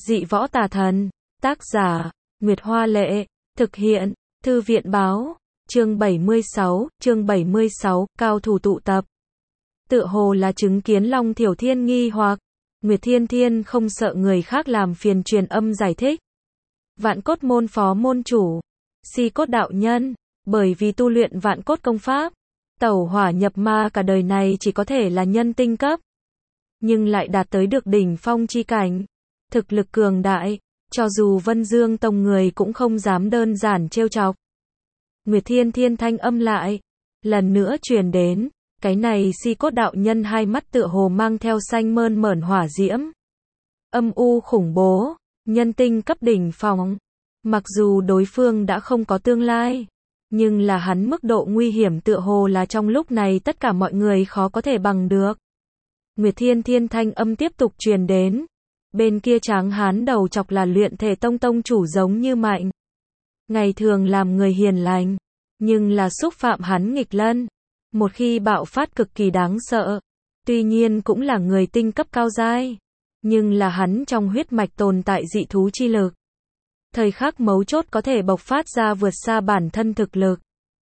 Dị võ tà thần. Tác giả, Nguyệt Hoa Lệ. Thực hiện, Thư viện Báo. Chương 76, cao thủ tụ tập. Tựa hồ là chứng kiến Long Thiểu Thiên nghi hoặc. Nguyệt Thiên Thiên không sợ người khác làm phiền truyền âm giải thích. Vạn cốt môn phó môn chủ. Si cốt đạo nhân. Bởi vì tu luyện vạn cốt công pháp. Tẩu hỏa nhập ma cả đời này chỉ có thể là nhân tinh cấp. Nhưng lại đạt tới được đỉnh phong chi cảnh. Thực lực cường đại. Cho dù Vân Dương Tông người cũng không dám đơn giản trêu chọc. Nguyệt Thiên Thiên thanh âm lại. Lần nữa truyền đến. Cái này si cốt đạo nhân hai mắt tựa hồ mang theo xanh mơn mởn hỏa diễm. Âm u khủng bố. Nhân tinh cấp đỉnh phong. Mặc dù đối phương đã không có tương lai. Nhưng là hắn mức độ nguy hiểm tựa hồ là trong lúc này tất cả mọi người khó có thể bằng được. Nguyệt Thiên Thiên thanh âm tiếp tục truyền đến. Bên kia tráng hán đầu chọc là luyện thể tông tông chủ giống như Mạnh. Ngày thường làm người hiền lành. Nhưng là xúc phạm hắn nghịch lân. Một khi bạo phát cực kỳ đáng sợ. Tuy nhiên cũng là người tinh cấp cao giai. Nhưng là hắn trong huyết mạch tồn tại dị thú chi lực. Thời khắc mấu chốt có thể bộc phát ra vượt xa bản thân thực lực.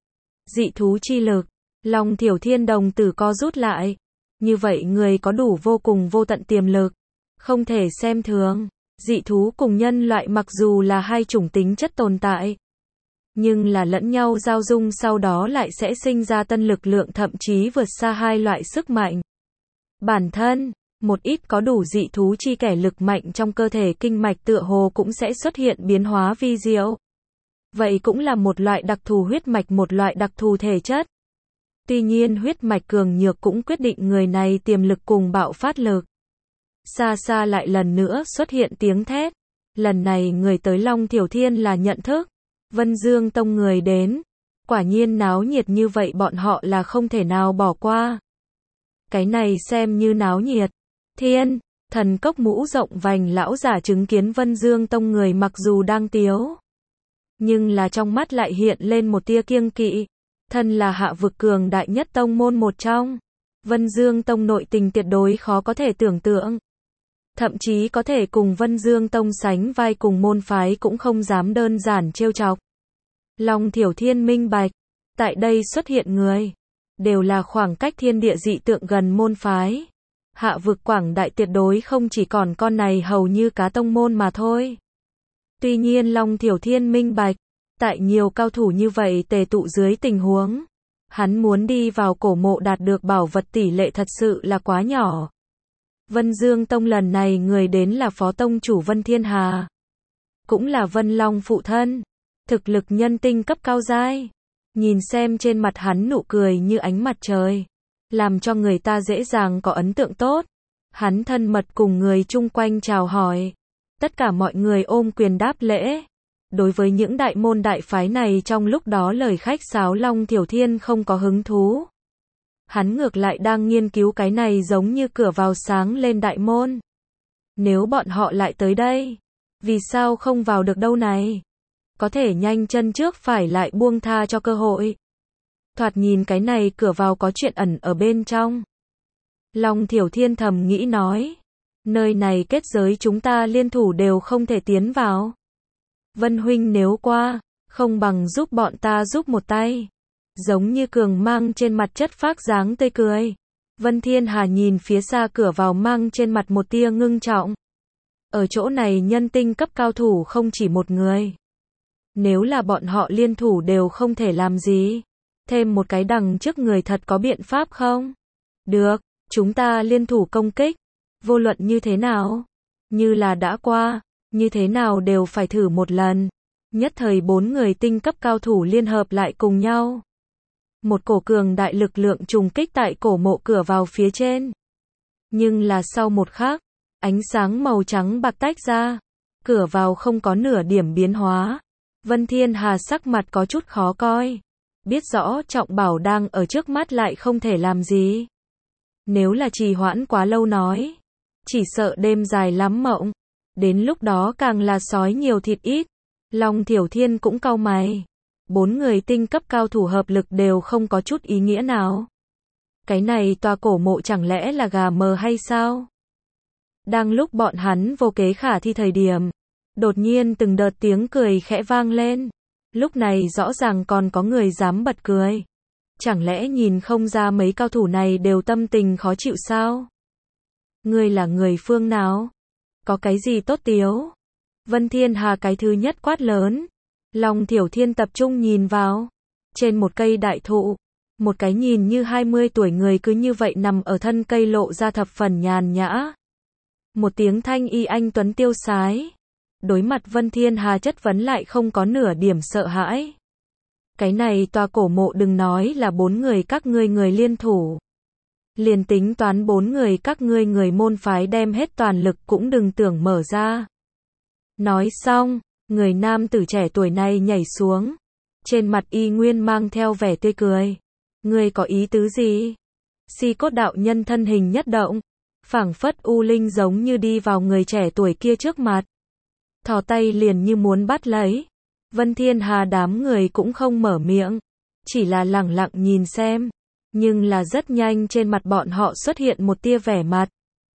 Dị thú chi lực. Long Thiểu Thiên đồng tử co rút lại. Như vậy người có đủ vô cùng vô tận tiềm lực. Không thể xem thường. Dị thú cùng nhân loại mặc dù là hai chủng tính chất tồn tại. Nhưng là lẫn nhau giao dung sau đó lại sẽ sinh ra tân lực lượng thậm chí vượt xa hai loại sức mạnh. Bản thân, một ít có đủ dị thú chi kẻ lực mạnh trong cơ thể kinh mạch tựa hồ cũng sẽ xuất hiện biến hóa vi diệu. Vậy cũng là một loại đặc thù huyết mạch, một loại đặc thù thể chất. Tuy nhiên huyết mạch cường nhược cũng quyết định người này tiềm lực cùng bạo phát lực. Xa xa lại lần nữa xuất hiện tiếng thét. Lần này người tới Long Thiểu Thiên là nhận thức. Vân Dương Tông người đến. Quả nhiên náo nhiệt như vậy bọn họ là không thể nào bỏ qua. Cái này xem như náo nhiệt. Thiên, thần cốc mũ rộng vành lão giả chứng kiến Vân Dương Tông người mặc dù đang tiếu. Nhưng là trong mắt lại hiện lên một tia kiêng kỵ. Thân là hạ vực cường đại nhất tông môn một trong. Vân Dương Tông nội tình tuyệt đối khó có thể tưởng tượng. Thậm chí có thể cùng Vân Dương Tông sánh vai cùng môn phái cũng không dám đơn giản trêu chọc. Long Thiểu Thiên minh bạch. Tại đây xuất hiện người. Đều là khoảng cách thiên địa dị tượng gần môn phái. Hạ vực quảng đại tuyệt đối không chỉ còn con này hầu như cá tông môn mà thôi. Tuy nhiên Long Thiểu Thiên minh bạch. Tại nhiều cao thủ như vậy tề tụ dưới tình huống. Hắn muốn đi vào cổ mộ đạt được bảo vật tỷ lệ thật sự là quá nhỏ. Vân Dương Tông lần này người đến là Phó Tông chủ Vân Thiên Hà. Cũng là Vân Long phụ thân. Thực lực nhân tinh cấp cao giai. Nhìn xem trên mặt hắn nụ cười như ánh mặt trời. Làm cho người ta dễ dàng có ấn tượng tốt. Hắn thân mật cùng người chung quanh chào hỏi. Tất cả mọi người ôm quyền đáp lễ. Đối với những đại môn đại phái này trong lúc đó lời khách sáo Long Thiểu Thiên không có hứng thú. Hắn ngược lại đang nghiên cứu cái này giống như cửa vào sáng lên đại môn. Nếu bọn họ lại tới đây, vì sao không vào được đâu này? Có thể nhanh chân trước phải lại buông tha cho cơ hội. Thoạt nhìn cái này cửa vào có chuyện ẩn ở bên trong. Long Thiểu Thiên thầm nghĩ nói. Nơi này kết giới chúng ta liên thủ đều không thể tiến vào. Vân huynh nếu qua, không bằng giúp bọn ta giúp một tay. Giống như cường mang trên mặt chất phác dáng tươi cười. Vân Thiên Hà nhìn phía xa cửa vào mang trên mặt một tia ngưng trọng. Ở chỗ này nhân tinh cấp cao thủ không chỉ một người. Nếu là bọn họ liên thủ đều không thể làm gì. Thêm một cái đằng trước người thật có biện pháp không? Được, chúng ta liên thủ công kích. Vô luận như thế nào? Như là đã qua, như thế nào đều phải thử một lần. Nhất thời 4 người tinh cấp cao thủ liên hợp lại cùng nhau. Một cổ cường đại lực lượng trùng kích tại cổ mộ cửa vào phía trên. Nhưng là sau một khắc, ánh sáng màu trắng bạc tách ra. Cửa vào không có nửa điểm biến hóa. Vân Thiên Hà sắc mặt có chút khó coi. Biết rõ trọng bảo đang ở trước mắt lại không thể làm gì. Nếu là trì hoãn quá lâu nói. Chỉ sợ đêm dài lắm mộng. Đến lúc đó càng là sói nhiều thịt ít. Long Thiểu Thiên cũng cau mày. 4 người tinh cấp cao thủ hợp lực đều không có chút ý nghĩa nào. Cái này tòa cổ mộ chẳng lẽ là gà mờ hay sao? Đang lúc bọn hắn vô kế khả thi thời điểm, đột nhiên từng đợt tiếng cười khẽ vang lên. Lúc này rõ ràng còn có người dám bật cười. Chẳng lẽ nhìn không ra mấy cao thủ này đều tâm tình khó chịu sao? Ngươi là người phương nào? Có cái gì tốt tiếu? Vân Thiên Hà cái thứ nhất quát lớn. Long Thiểu Thiên tập trung nhìn vào. Trên một cây đại thụ, một cái nhìn như 20 tuổi người cứ như vậy nằm ở thân cây lộ ra thập phần nhàn nhã. Một tiếng thanh y anh tuấn tiêu sái. Đối mặt Vân Thiên Hà chất vấn lại không có nửa điểm sợ hãi. Cái này tòa cổ mộ đừng nói là 4 người các ngươi người liên thủ. Liền tính toán 4 người các ngươi người môn phái đem hết toàn lực cũng đừng tưởng mở ra. Nói xong, người nam tử trẻ tuổi này nhảy xuống. Trên mặt y nguyên mang theo vẻ tươi cười. Ngươi có ý tứ gì? Si Cốt đạo nhân thân hình nhất động. Phảng phất u linh giống như đi vào người trẻ tuổi kia trước mặt. Thò tay liền như muốn bắt lấy. Vân Thiên Hà đám người cũng không mở miệng. Chỉ là lẳng lặng nhìn xem. Nhưng là rất nhanh trên mặt bọn họ xuất hiện một tia vẻ mặt.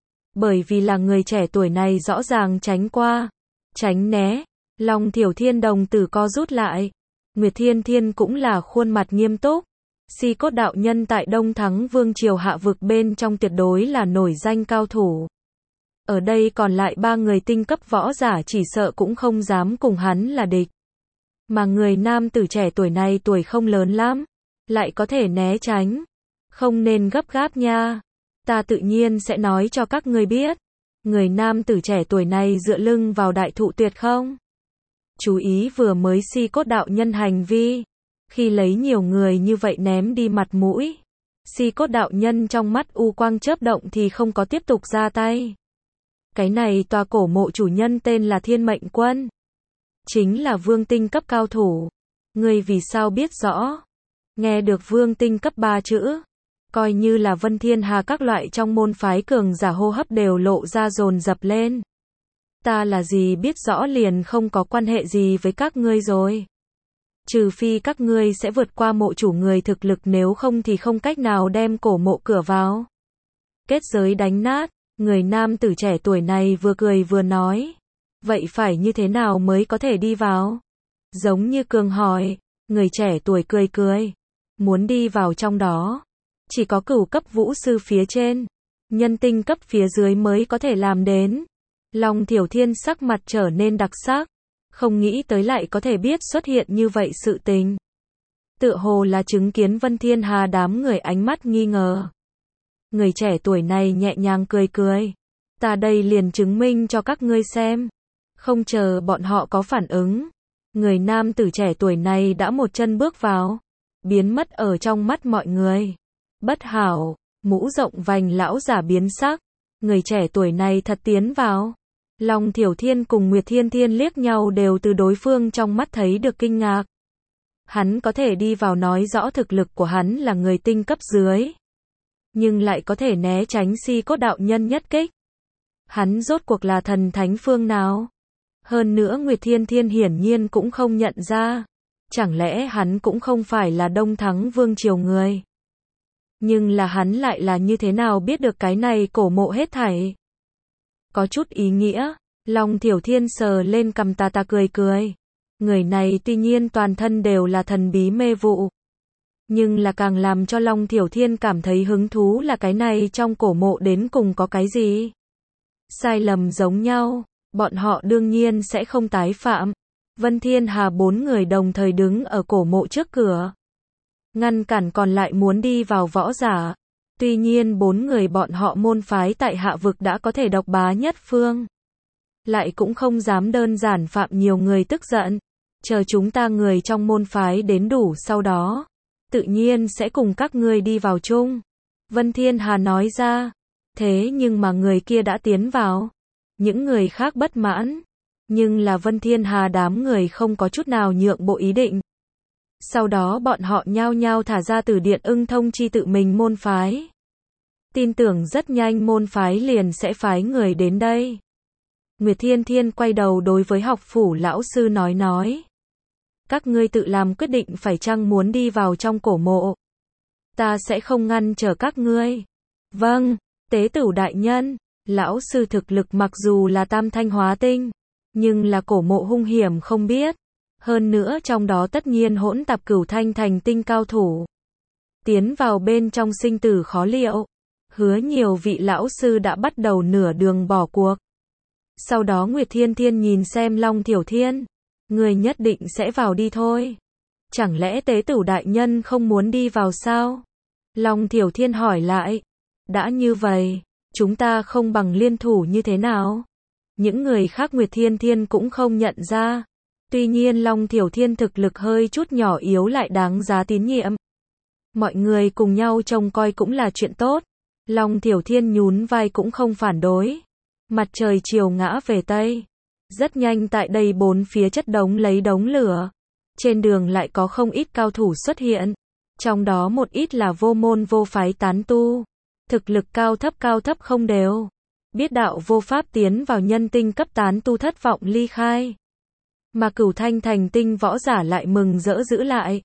Bởi vì là người trẻ tuổi này rõ ràng tránh qua. Tránh né. Long Thiểu Thiên đồng tử co rút lại. Nguyệt Thiên Thiên cũng là khuôn mặt nghiêm túc. Si Cốt đạo nhân tại Đông Thắng Vương triều hạ vực bên trong tuyệt đối là nổi danh cao thủ. Ở đây còn lại 3 người tinh cấp võ giả chỉ sợ cũng không dám cùng hắn là địch. Mà người nam tử trẻ tuổi này tuổi không lớn lắm, lại có thể né tránh. Không nên gấp gáp nha. Ta tự nhiên sẽ nói cho các ngươi biết. Người nam tử trẻ tuổi này dựa lưng vào đại thụ tuyệt không? Chú ý vừa mới Si Cốt đạo nhân hành vi. Khi lấy nhiều người như vậy ném đi mặt mũi. Si Cốt đạo nhân trong mắt u quang chớp động thì không có tiếp tục ra tay. Cái này tòa cổ mộ chủ nhân tên là Thiên Mệnh Quân. Chính là vương tinh cấp cao thủ. Ngươi vì sao biết rõ? Nghe được vương tinh cấp 3 chữ. Coi như là Vân Thiên Hà các loại trong môn phái cường giả hô hấp đều lộ ra dồn dập lên. Ta là gì biết rõ liền không có quan hệ gì với các ngươi rồi. Trừ phi các ngươi sẽ vượt qua mộ chủ người thực lực nếu không thì không cách nào đem cổ mộ cửa vào. Kết giới đánh nát, người nam tử trẻ tuổi này vừa cười vừa nói. Vậy phải như thế nào mới có thể đi vào? Giống như cường hỏi, người trẻ tuổi cười cười. Muốn đi vào trong đó, chỉ có cửu cấp vũ sư phía trên, nhân tinh cấp phía dưới mới có thể làm đến. Long Thiểu Thiên sắc mặt trở nên đặc sắc. Không nghĩ tới lại có thể biết xuất hiện như vậy sự tình. Tựa hồ là chứng kiến Vân Thiên Hà đám người ánh mắt nghi ngờ. Người trẻ tuổi này nhẹ nhàng cười cười. Ta đây liền chứng minh cho các ngươi xem. Không chờ bọn họ có phản ứng. Người nam tử trẻ tuổi này đã một chân bước vào. Biến mất ở trong mắt mọi người. Bất hảo, mũ rộng vành lão giả biến sắc. Người trẻ tuổi này thật tiến vào. Long Thiểu Thiên cùng Nguyệt Thiên Thiên liếc nhau đều từ đối phương trong mắt thấy được kinh ngạc. Hắn có thể đi vào nói rõ thực lực của hắn là người tinh cấp dưới. Nhưng lại có thể né tránh Si Cốt đạo nhân nhất kích. Hắn rốt cuộc là thần thánh phương nào? Hơn nữa Nguyệt Thiên Thiên hiển nhiên cũng không nhận ra. Chẳng lẽ hắn cũng không phải là Đông Thắng Vương triều người? Nhưng là hắn lại là như thế nào biết được cái này cổ mộ hết thảy? Có chút ý nghĩa. Long Thiểu Thiên sờ lên cằm ta cười cười. Người này tuy nhiên toàn thân đều là thần bí mê vụ. Nhưng là càng làm cho Long Thiểu Thiên cảm thấy hứng thú là cái này trong cổ mộ đến cùng có cái gì. Sai lầm giống nhau, bọn họ đương nhiên sẽ không tái phạm. Vân Thiên Hà 4 người đồng thời đứng ở cổ mộ trước cửa. Ngăn cản còn lại muốn đi vào võ giả. Tuy nhiên 4 người bọn họ môn phái tại hạ vực đã có thể độc bá nhất phương. Lại cũng không dám đơn giản phạm nhiều người tức giận. Chờ chúng ta người trong môn phái đến đủ sau đó. Tự nhiên sẽ cùng các ngươi đi vào chung. Vân Thiên Hà nói ra. Thế nhưng mà người kia đã tiến vào. Những người khác bất mãn. Nhưng là Vân Thiên Hà đám người không có chút nào nhượng bộ ý định. Sau đó bọn họ nhao nhao thả ra từ điện ưng thông chi tự mình môn phái. Tin tưởng rất nhanh môn phái liền sẽ phái người đến đây. Nguyệt Thiên Thiên quay đầu đối với học phủ lão sư nói. Các ngươi tự làm quyết định phải chăng muốn đi vào trong cổ mộ. Ta sẽ không ngăn trở các ngươi. Vâng, tế tửu đại nhân. Lão sư thực lực mặc dù là tam thanh hóa tinh, nhưng là cổ mộ hung hiểm không biết. Hơn nữa trong đó tất nhiên hỗn tạp cửu thanh thành tinh cao thủ. Tiến vào bên trong sinh tử khó liệu. Hứa nhiều vị lão sư đã bắt đầu nửa đường bỏ cuộc. Sau đó Nguyệt Thiên Thiên nhìn xem Long Thiểu Thiên. Người nhất định sẽ vào đi thôi. Chẳng lẽ tế tử đại nhân không muốn đi vào sao? Long Thiểu Thiên hỏi lại. Đã như vậy, chúng ta không bằng liên thủ như thế nào? Những người khác Nguyệt Thiên Thiên cũng không nhận ra. Tuy nhiên Long Thiểu Thiên thực lực hơi chút nhỏ yếu lại đáng giá tín nhiệm. Mọi người cùng nhau trông coi cũng là chuyện tốt. Long Thiểu Thiên nhún vai cũng không phản đối. Mặt trời chiều ngã về Tây. Rất nhanh tại đây bốn phía chất đống lấy đống lửa. Trên đường lại có không ít cao thủ xuất hiện. Trong đó một ít là vô môn vô phái tán tu. Thực lực cao thấp không đều. Biết đạo vô pháp tiến vào nhân tinh cấp tán tu thất vọng ly khai. Mà cửu thanh thành tinh võ giả lại mừng rỡ giữ lại.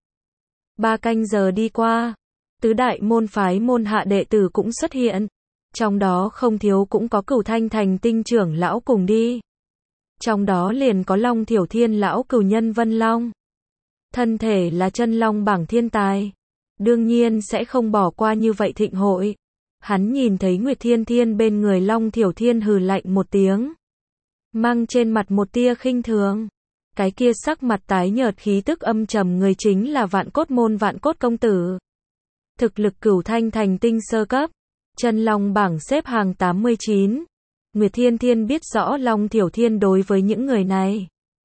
3 canh giờ đi qua. Tứ đại môn phái môn hạ đệ tử cũng xuất hiện. Trong đó không thiếu cũng có cửu thanh thành tinh trưởng lão cùng đi. Trong đó liền có Long Thiểu Thiên lão cửu nhân Vân Long. Thân thể là chân long bảng thiên tài. Đương nhiên sẽ không bỏ qua như vậy thịnh hội. Hắn nhìn thấy Nguyệt Thiên Thiên bên người Long Thiểu Thiên hừ lạnh một tiếng. Mang trên mặt một tia khinh thường. Cái kia sắc mặt tái nhợt khí tức âm trầm người chính là Vạn Cốt môn Vạn Cốt công tử. Thực lực cửu thanh thành tinh sơ cấp. Chân long bảng xếp hàng 89. Nguyệt Thiên Thiên biết rõ Long Thiểu Thiên đối với những người này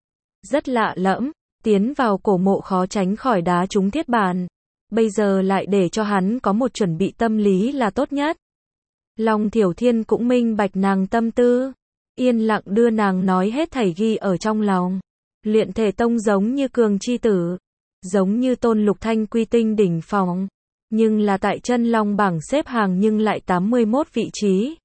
rất lạ lẫm, tiến vào cổ mộ khó tránh khỏi đá trúng thiết bàn. Bây giờ lại để cho hắn có một chuẩn bị tâm lý là tốt nhất. Long Thiểu Thiên cũng minh bạch nàng tâm tư, yên lặng đưa nàng nói hết thảy ghi ở trong lòng. Luyện thể tông giống như cường chi tử, giống như tôn lục thanh quy tinh đỉnh phong, nhưng là tại chân long bảng xếp hàng nhưng lại 81 vị trí.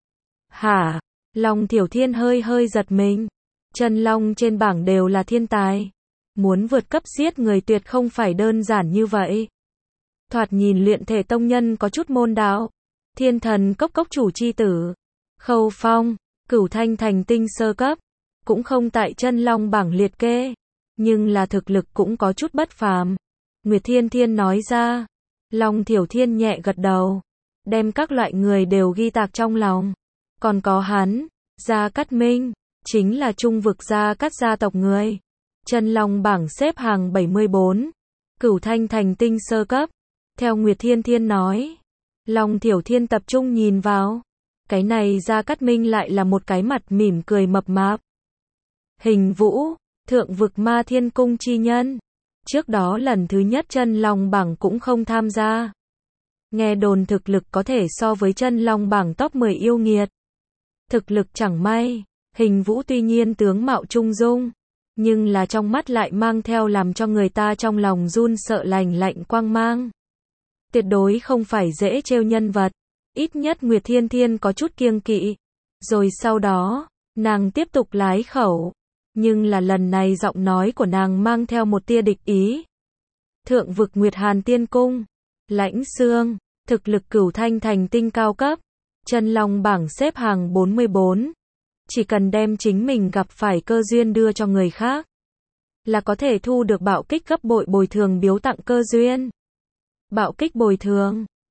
Hả? Long Thiểu Thiên hơi giật mình. Chân long trên bảng đều là thiên tài. Muốn vượt cấp giết người tuyệt không phải đơn giản như vậy. Thoạt nhìn luyện thể tông nhân có chút môn đạo. Thiên thần cốc chủ chi tử. Khâu Phong, cửu thanh thành tinh sơ cấp. Cũng không tại chân long bảng liệt kê. Nhưng là thực lực cũng có chút bất phàm. Nguyệt Thiên Thiên nói ra. Long Thiểu Thiên nhẹ gật đầu. Đem các loại người đều ghi tạc trong lòng. Còn có hắn, Gia Cát Minh, chính là trung vực Gia Cát gia tộc người. Chân long bảng xếp hàng 74. Cửu thanh thành tinh sơ cấp. Theo Nguyệt Thiên Thiên nói. Long Thiểu Thiên tập trung nhìn vào. Cái này Gia Cát Minh lại là một cái mặt mỉm cười mập mạp. Hình Vũ, thượng vực ma thiên cung chi nhân. Trước đó lần thứ nhất chân long bảng cũng không tham gia. Nghe đồn thực lực có thể so với chân long bảng top 10 yêu nghiệt. Thực lực chẳng may, Hình Vũ tuy nhiên tướng mạo trung dung, nhưng là trong mắt lại mang theo làm cho người ta trong lòng run sợ lạnh quang mang. Tuyệt đối không phải dễ trêu nhân vật, ít nhất Nguyệt Thiên Thiên có chút kiêng kỵ. Rồi sau đó, nàng tiếp tục lái khẩu, nhưng là lần này giọng nói của nàng mang theo một tia địch ý. Thượng vực Nguyệt Hàn Tiên Cung, Lãnh Xương, thực lực cửu thanh thành tinh cao cấp. Chân long bảng xếp hàng 44. Chỉ cần đem chính mình gặp phải cơ duyên đưa cho người khác, là có thể thu được bạo kích gấp bội bồi thường biếu tặng cơ duyên. Bạo kích bồi thường,